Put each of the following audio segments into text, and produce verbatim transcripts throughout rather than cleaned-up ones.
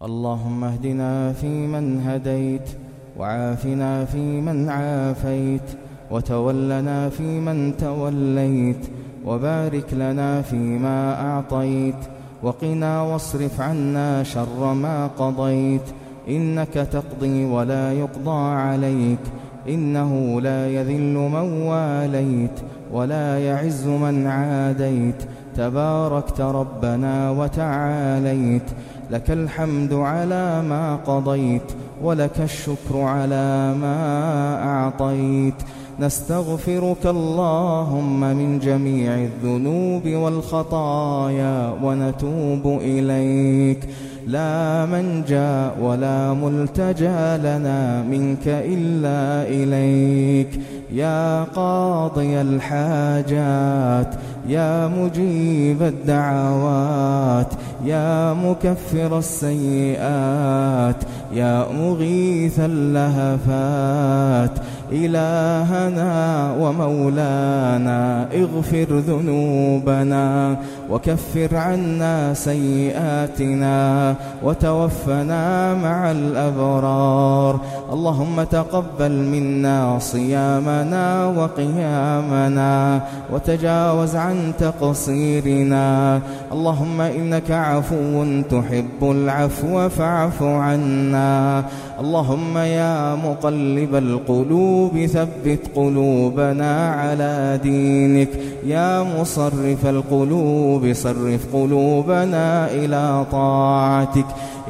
اللهم اهدنا فيمن هديت، وعافنا فيمن عافيت، وتولنا فيمن توليت، وبارك لنا فيما أعطيت، وقنا واصرف عنا شر ما قضيت. إنك تقضي ولا يقضى عليك، إنه لا يذل من واليت ولا يعز من عاديت. تباركت ربنا وتعاليت، لك الحمد على ما قضيت، ولك الشكر على ما أعطيت. نستغفرك اللهم من جميع الذنوب والخطايا ونتوب إليك. لا منجا ولا ملتجا لنا منك إلا إليك. يا قاضي الحاجات، يا مجيب الدعوات، يا مكفر السيئات، يا مغيث اللهفات، إلهنا ومولانا اغفر ذنوبنا وكفر عنا سيئاتنا وتوفنا مع الأبرار. اللهم تقبل منا صيامنا وقيامنا وتجاوز عن تقصيرنا. اللهم إنك عفو تحب العفو فاعف عنا. اللهم يا مقلب القلوب ثبت قلوبنا على دينك. يا مصرف القلوب صرف قلوبنا إلى طاعتك.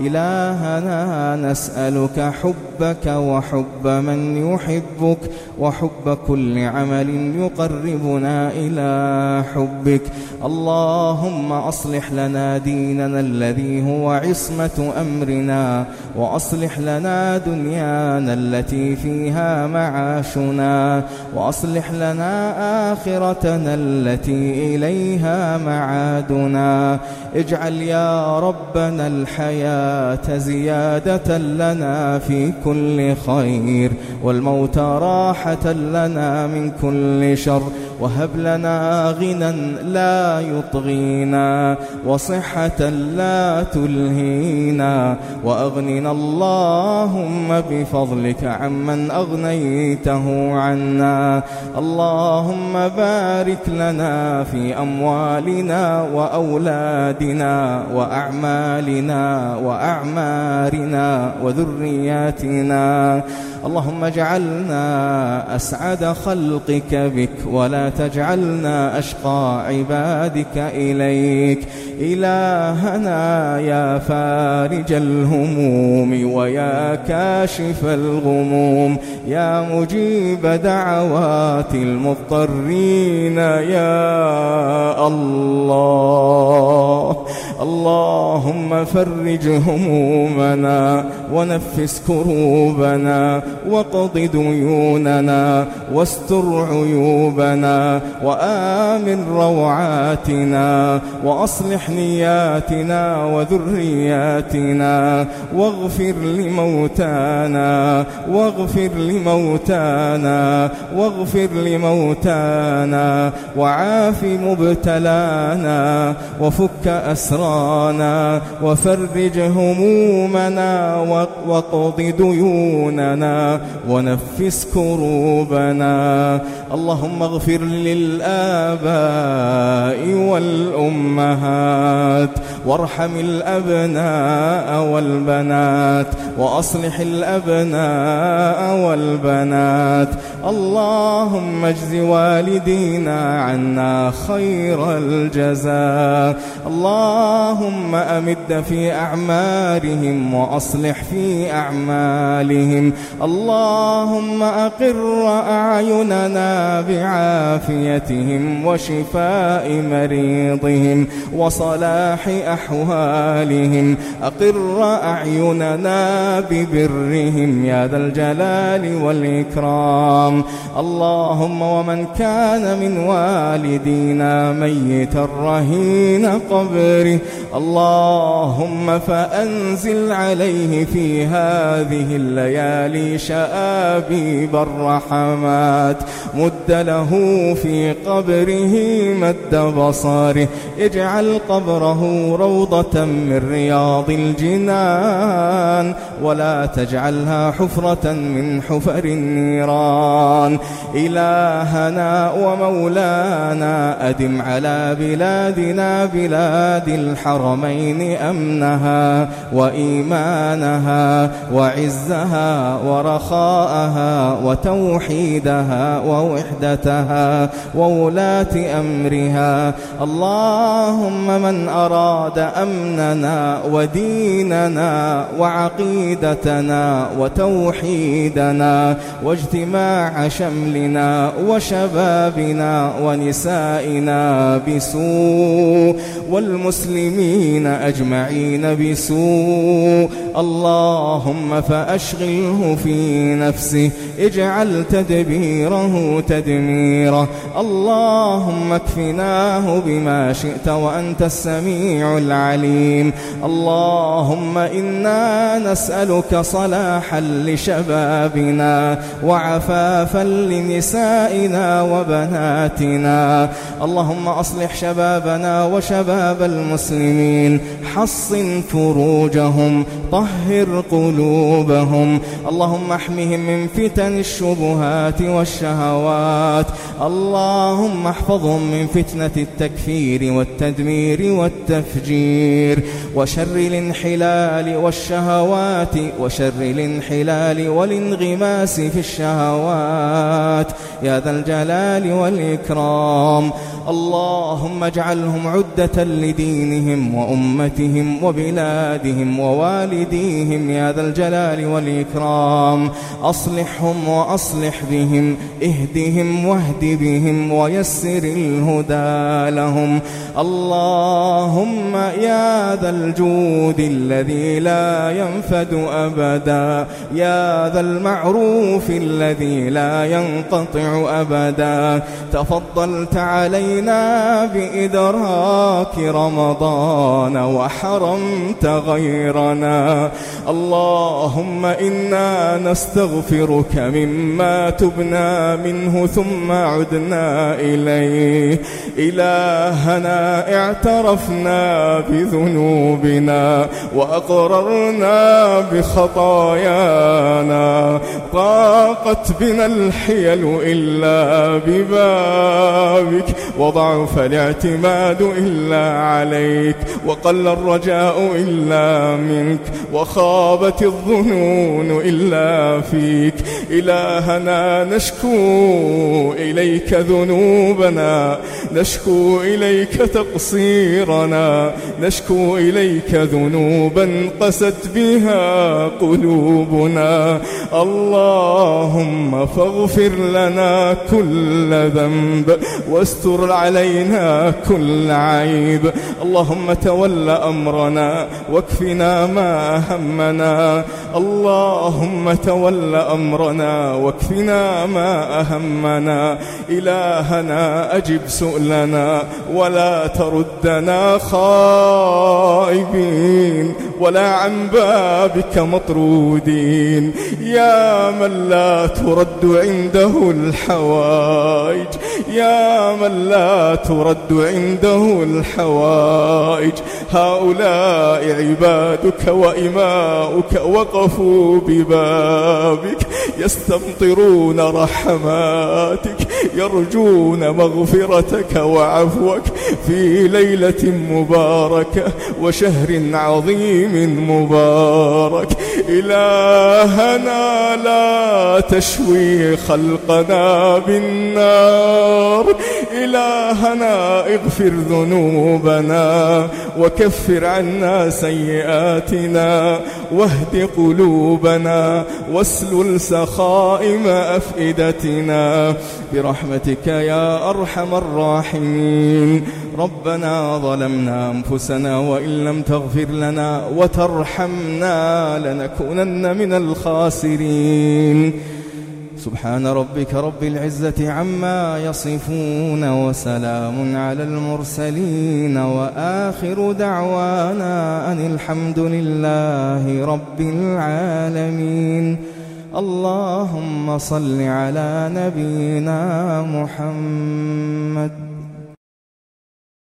إلهنا نسألك حبك وحب من يحبك وحب كل عمل يقربنا إلى حبك. اللهم أصلح لنا ديننا الذي هو عصمة أمرنا، وأصلح لنا دنيانا التي فيها معاشنا، وأصلح لنا آخرتنا التي إليها معادنا. اجعل يا ربنا الحياة زيادة لنا في كل خير، والموت راحة لنا من كل شر. وهب لنا غنى لا يطغينا، وصحة لا تلهينا، وأغننا اللهم بفضلك عمن أغنيته عنا. اللهم بارك لنا في أموالنا وأولادنا وأعمالنا وأعمارنا وذرياتنا. اللهم اجعلنا أسعد خلقك بك، ولا تجعلنا أشقى عبادك إليك. إلهنا يا فارج الهموم ويا كاشف الغموم، يا مجيب دعوات المضطرين يا الله. اللهم فرج همومنا ونفس كروبنا وقض ديوننا واستر عيوبنا وآمن روعاتنا وأصلح نياتنا وذرياتنا، واغفر لموتانا واغفر لموتانا واغفر لموتانا وعاف مبتلانا وفك أسرانا وفرج همومنا وقض ديوننا ونفس كروبنا. اللهم اغفر للآباء والأمهات، وارحم الأبناء والبنات، وأصلح الأبناء والبنات. اللهم اجز والدينا عنا خير الجزاء. اللهم أمد في أعمارهم وأصلح في أعمالهم. اللهم أقر أعيننا بعافيتهم وشفاء مريضهم وصلاح أحوالهم. أقر أعيننا ببرهم يا ذا الجلال والإكرام. اللهم ومن كان من والدينا ميتا رهين قبره، اللهم فأنزل عليه في هذه الليالي شآبيب الرحمات، مد له في قبره مد بصاره، اجعل قبره روضة من رياض الجنان، ولا تجعلها حفرة من حفر النيران. إلهنا ومولانا أدم على بلادنا بلاد الحرمين أمنها وإيمانها وعزها ورخاءها وتوحيدها ووحدتها وولاة أمرها. اللهم من أراد أمننا وديننا وعقيدتنا وتوحيدنا واجتماع شملنا وشبابنا ونسائنا بسوء والمسلمين أجمعين بسوء، اللهم فأشغله في نفسه، اجعل تدبيره تدميره. اللهم اكفناه بما شئت وأنت السميع العليم. اللهم إنا نسألك صلاحا لشبابنا وعفافا لنسائنا وبناتنا. اللهم أصلح شبابنا وشباب المسلمين، حصن فروجهم، طهر قلوبهم. اللهم احمهم من فتن الشبهات والشهوات. اللهم احفظهم من فتنة التكفير والتدمير والتفجير وشر الانحلال والشهوات وشر الانحلال والانغماس في الشهوات يا ذا الجلال والإكرام. اللهم اجعلهم عدة لدينهم وأمتهم وبلادهم ووالديهم يا ذا الجلال والإكرام. أصلحهم وأصلح بهم، اهدهم واهد بهم ويسر الهدى لهم. اللهم يا ذا الجود الذي لا ينفد أبدا، يا ذا المعروف الذي لا ينقطع أبدا، تفضلت علينا بإدراك رمضان وحرمت غيرنا. اللهم إنا نستغفرك مما تبنا منه ثم عدنا إليه. إلهنا اعترفنا بذنوبنا وأقررنا بخطايانا، ضاقت بنا الحيل إلا ببابك، وضعف الاعتماد إلا عليك، وقل الرجاء إلا منك، وخابت الظنون إلا فيك. إلهنا نشكو إليك ذنوبنا، نشكو إليك تقصيرنا، نشكو إليك ذنوبا قست بها قلوبنا. اللهم فاغفر لنا كل ذنب واستر علينا كل عيب. اللهم تول أمرنا واكفنا ما أهمنا. اللهم تول أمرنا واكفنا ما أهمنا. إلهنا أجب سؤلنا ولا تردنا خائبين ولا عن بابك مطرودين، يا من لا ترد عنده الحوائج، يا من لا ترد عنده الحوائج. هؤلاء عبادك وإماؤك وقفوا ببابك يستمطرون رحماتك، يرجون مغفرتك وعفوك في ليلة مباركة وشهر عظيم مبارك. إلهنا لا تشوي خلقنا بالنار، إلهنا اغفر ذنوبنا وكفر عنا سيئاتنا واهد قلوبنا واسلل سخائم أفئدتنا برحمتك يا أرحم الراحمين. ربنا ظلمنا أنفسنا وإن لم تغفر لنا وترحمنا لنكونن من الخاسرين. سبحان ربك رب العزة عما يصفون وسلام على المرسلين وآخر دعوانا أن الحمد لله رب العالمين. اللهم صل على نبينا محمد.